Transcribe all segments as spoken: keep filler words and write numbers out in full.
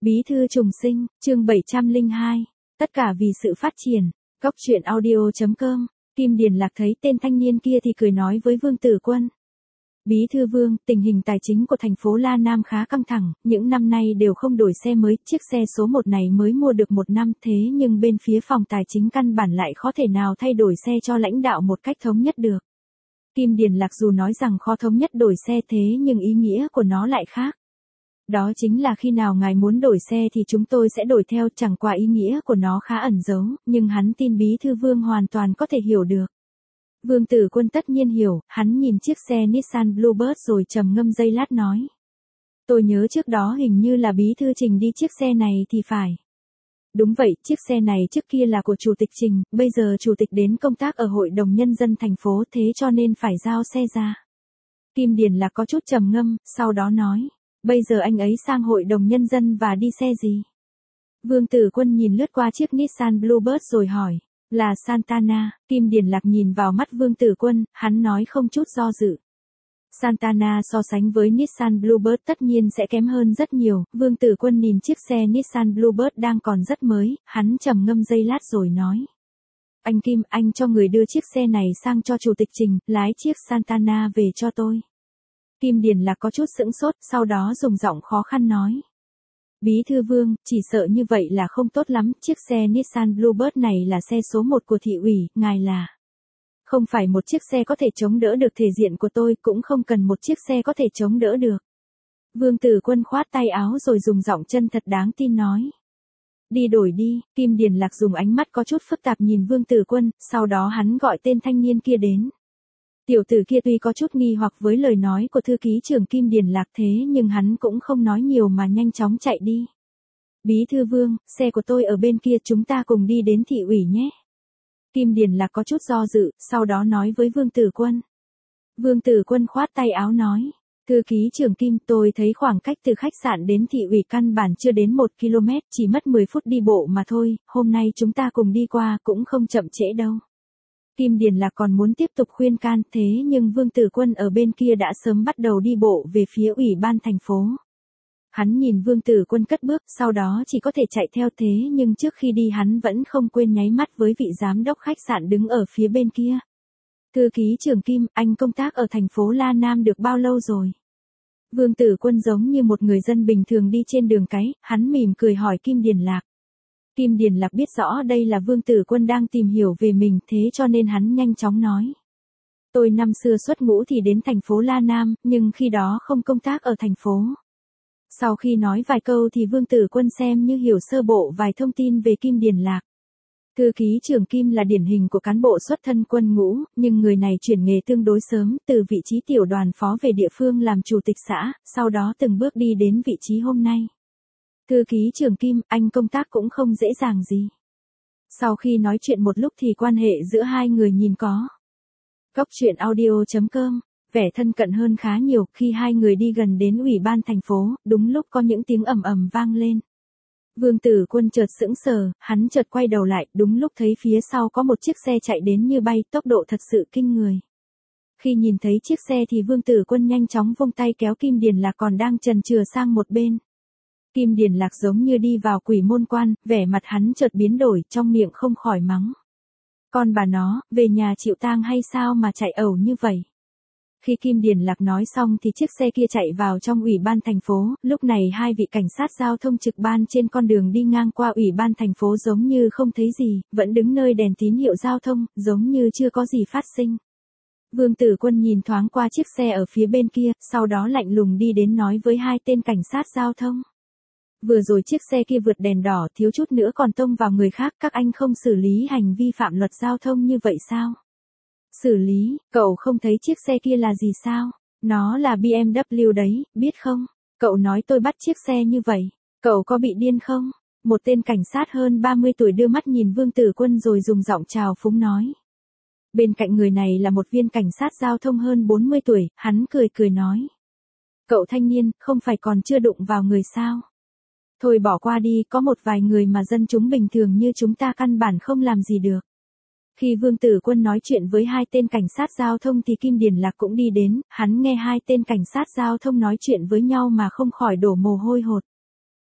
Bí thư trùng sinh, chương bảy trăm lẻ hai. Tất cả vì sự phát triển. Góc truyện audio chấm com. Kim Điền Lạc thấy tên thanh niên kia thì cười nói với Vương Tử Quân. Bí thư Vương, tình hình tài chính của thành phố La Nam khá căng thẳng, những năm nay đều không đổi xe mới, chiếc xe số một này mới mua được một năm, thế nhưng bên phía phòng tài chính căn bản lại khó thể nào thay đổi xe cho lãnh đạo một cách thống nhất được. Kim Điền Lạc dù nói rằng khó thống nhất đổi xe thế nhưng ý nghĩa của nó lại khác. Đó chính là khi nào ngài muốn đổi xe thì chúng tôi sẽ đổi theo, chẳng qua ý nghĩa của nó khá ẩn giấu, nhưng hắn tin Bí thư Vương hoàn toàn có thể hiểu được. Vương Tử Quân tất nhiên hiểu, hắn nhìn chiếc xe Nissan Bluebird rồi trầm ngâm giây lát nói. Tôi nhớ trước đó hình như là Bí thư Trình đi chiếc xe này thì phải. Đúng vậy, chiếc xe này trước kia là của Chủ tịch Trình, bây giờ Chủ tịch đến công tác ở Hội đồng Nhân dân thành phố thế cho nên phải giao xe ra. Kim Điền Lạc có chút trầm ngâm, sau đó nói. Bây giờ anh ấy sang Hội đồng Nhân dân và đi xe gì? Vương Tử Quân nhìn lướt qua chiếc Nissan Bluebird rồi hỏi. Là Santana. Kim Điền Lạc nhìn vào mắt Vương Tử Quân, hắn nói không chút do dự. Santana so sánh với Nissan Bluebird tất nhiên sẽ kém hơn rất nhiều. Vương Tử Quân nhìn chiếc xe Nissan Bluebird đang còn rất mới, hắn trầm ngâm giây lát rồi nói. Anh Kim, anh cho người đưa chiếc xe này sang cho Chủ tịch Trình, lái chiếc Santana về cho tôi. Kim Điền Lạc có chút sững sốt, sau đó dùng giọng khó khăn nói. Bí thư Vương, chỉ sợ như vậy là không tốt lắm, chiếc xe Nissan Bluebird này là xe số một của thị ủy, ngài là. Không phải một chiếc xe có thể chống đỡ được thể diện của tôi, cũng không cần một chiếc xe có thể chống đỡ được. Vương Tử Quân khoát tay áo rồi dùng giọng chân thật đáng tin nói. Đi đổi đi, Kim Điền Lạc dùng ánh mắt có chút phức tạp nhìn Vương Tử Quân, sau đó hắn gọi tên thanh niên kia đến. Tiểu tử kia tuy có chút nghi hoặc với lời nói của thư ký trưởng Kim Điền Lạc thế nhưng hắn cũng không nói nhiều mà nhanh chóng chạy đi. Bí thư Vương, xe của tôi ở bên kia, chúng ta cùng đi đến thị ủy nhé. Kim Điền Lạc có chút do dự, sau đó nói với Vương Tử Quân. Vương Tử Quân khoát tay áo nói. Thư ký trưởng Kim, tôi thấy khoảng cách từ khách sạn đến thị ủy căn bản chưa đến một ki lô mét, chỉ mất mười phút đi bộ mà thôi, hôm nay chúng ta cùng đi qua cũng không chậm trễ đâu. Kim Điền Lạc còn muốn tiếp tục khuyên can thế nhưng Vương Tử Quân ở bên kia đã sớm bắt đầu đi bộ về phía ủy ban thành phố. Hắn nhìn Vương Tử Quân cất bước, sau đó chỉ có thể chạy theo thế nhưng trước khi đi hắn vẫn không quên nháy mắt với vị giám đốc khách sạn đứng ở phía bên kia. Thư ký trưởng Kim, anh công tác ở thành phố La Nam được bao lâu rồi? Vương Tử Quân giống như một người dân bình thường đi trên đường cái, hắn mỉm cười hỏi Kim Điền Lạc. Kim Điền Lạc biết rõ đây là Vương Tử Quân đang tìm hiểu về mình thế cho nên hắn nhanh chóng nói. Tôi năm xưa xuất ngũ thì đến thành phố La Nam, nhưng khi đó không công tác ở thành phố. Sau khi nói vài câu thì Vương Tử Quân xem như hiểu sơ bộ vài thông tin về Kim Điền Lạc. Thư ký trưởng Kim là điển hình của cán bộ xuất thân quân ngũ, nhưng người này chuyển nghề tương đối sớm, từ vị trí tiểu đoàn phó về địa phương làm chủ tịch xã, sau đó từng bước đi đến vị trí hôm nay. Thư ký trưởng Kim, anh công tác cũng không dễ dàng gì. Sau khi nói chuyện một lúc thì quan hệ giữa hai người nhìn có. Góc truyện audio chấm com, vẻ thân cận hơn khá nhiều khi hai người đi gần đến ủy ban thành phố, đúng lúc có những tiếng ầm ầm vang lên. Vương Tử Quân chợt sững sờ, hắn chợt quay đầu lại, đúng lúc thấy phía sau có một chiếc xe chạy đến như bay, tốc độ thật sự kinh người. Khi nhìn thấy chiếc xe thì Vương Tử Quân nhanh chóng vung tay kéo Kim Điền Lạc còn đang chần chừ sang một bên. Kim Điền Lạc giống như đi vào quỷ môn quan, vẻ mặt hắn chợt biến đổi, trong miệng không khỏi mắng. Con bà nó, về nhà chịu tang hay sao mà chạy ẩu như vậy? Khi Kim Điền Lạc nói xong thì chiếc xe kia chạy vào trong ủy ban thành phố, lúc này hai vị cảnh sát giao thông trực ban trên con đường đi ngang qua ủy ban thành phố giống như không thấy gì, vẫn đứng nơi đèn tín hiệu giao thông, giống như chưa có gì phát sinh. Vương Tử Quân nhìn thoáng qua chiếc xe ở phía bên kia, sau đó lạnh lùng đi đến nói với hai tên cảnh sát giao thông. Vừa rồi chiếc xe kia vượt đèn đỏ thiếu chút nữa còn tông vào người khác, các anh không xử lý hành vi phạm luật giao thông như vậy sao? Xử lý, cậu không thấy chiếc xe kia là gì sao? Nó là bê em vê đấy, biết không? Cậu nói tôi bắt chiếc xe như vậy, cậu có bị điên không? Một tên cảnh sát hơn ba mươi tuổi đưa mắt nhìn Vương Tử Quân rồi dùng giọng trào phúng nói. Bên cạnh người này là một viên cảnh sát giao thông hơn bốn mươi tuổi, hắn cười cười nói. Cậu thanh niên, không phải còn chưa đụng vào người sao? Thôi bỏ qua đi, có một vài người mà dân chúng bình thường như chúng ta căn bản không làm gì được. Khi Vương Tử Quân nói chuyện với hai tên cảnh sát giao thông thì Kim Điền Lạc cũng đi đến, hắn nghe hai tên cảnh sát giao thông nói chuyện với nhau mà không khỏi đổ mồ hôi hột.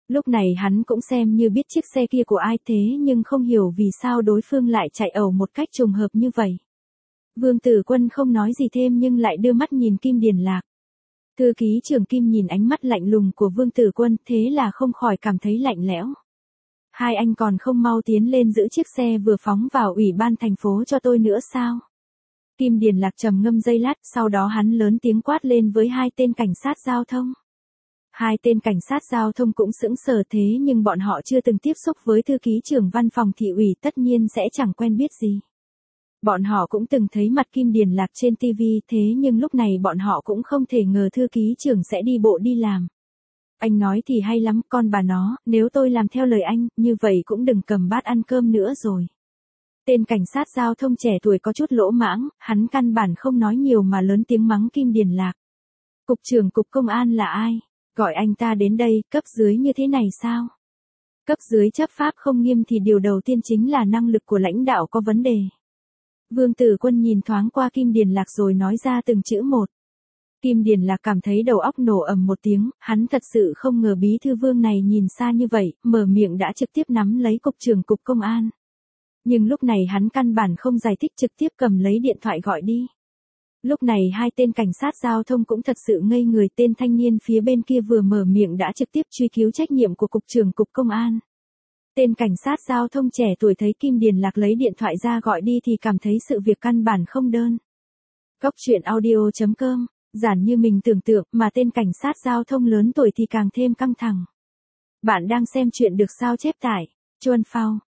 Lúc này hắn cũng xem như biết chiếc xe kia của ai thế nhưng không hiểu vì sao đối phương lại chạy ẩu một cách trùng hợp như vậy. Vương Tử Quân không nói gì thêm nhưng lại đưa mắt nhìn Kim Điền Lạc. Thư ký trưởng Kim nhìn ánh mắt lạnh lùng của Vương Tử Quân thế là không khỏi cảm thấy lạnh lẽo. Hai anh còn không mau tiến lên giữ chiếc xe vừa phóng vào ủy ban thành phố cho tôi nữa sao? Kim Điền Lạc trầm ngâm giây lát, sau đó hắn lớn tiếng quát lên với hai tên cảnh sát giao thông. Hai tên cảnh sát giao thông cũng sững sờ thế nhưng bọn họ chưa từng tiếp xúc với thư ký trưởng văn phòng thị ủy tất nhiên sẽ chẳng quen biết gì. Bọn họ cũng từng thấy mặt Kim Điền Lạc trên ti vi thế nhưng lúc này bọn họ cũng không thể ngờ thư ký trưởng sẽ đi bộ đi làm. Anh nói thì hay lắm con bà nó, nếu tôi làm theo lời anh, như vậy cũng đừng cầm bát ăn cơm nữa rồi. Tên cảnh sát giao thông trẻ tuổi có chút lỗ mãng, hắn căn bản không nói nhiều mà lớn tiếng mắng Kim Điền Lạc. Cục trưởng cục công an là ai? Gọi anh ta đến đây, cấp dưới như thế này sao? Cấp dưới chấp pháp không nghiêm thì điều đầu tiên chính là năng lực của lãnh đạo có vấn đề. Vương Tử Quân nhìn thoáng qua Kim Điền Lạc rồi nói ra từng chữ một. Kim Điền Lạc cảm thấy đầu óc nổ ầm một tiếng, hắn thật sự không ngờ bí thư Vương này nhìn xa như vậy, mở miệng đã trực tiếp nắm lấy cục trưởng cục công an. Nhưng lúc này hắn căn bản không giải thích trực tiếp cầm lấy điện thoại gọi đi. Lúc này hai tên cảnh sát giao thông cũng thật sự ngây người, tên thanh niên phía bên kia vừa mở miệng đã trực tiếp truy cứu trách nhiệm của cục trưởng cục công an. Tên cảnh sát giao thông trẻ tuổi thấy Kim Điền Lạc lấy điện thoại ra gọi đi thì cảm thấy sự việc căn bản không đơn. Góc truyện audio chấm com, giản như mình tưởng tượng mà tên cảnh sát giao thông lớn tuổi thì càng thêm căng thẳng. Bạn đang xem chuyện được sao chép tải. Chuan Phao,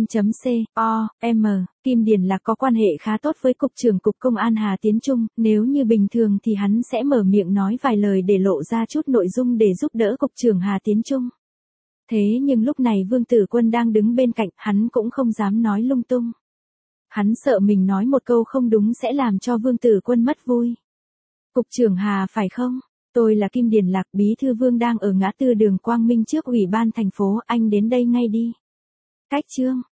vn.com, Kim Điền Lạc có quan hệ khá tốt với Cục trưởng Cục Công an Hà Tiến Trung, nếu như bình thường thì hắn sẽ mở miệng nói vài lời để lộ ra chút nội dung để giúp đỡ Cục trưởng Hà Tiến Trung. Thế nhưng lúc này Vương Tử Quân đang đứng bên cạnh, hắn cũng không dám nói lung tung. Hắn sợ mình nói một câu không đúng sẽ làm cho Vương Tử Quân mất vui. Cục trưởng Hà phải không? Tôi là Kim Điền Lạc, bí thư Vương đang ở ngã tư đường Quang Minh trước ủy ban thành phố, anh đến đây ngay đi. Cách chương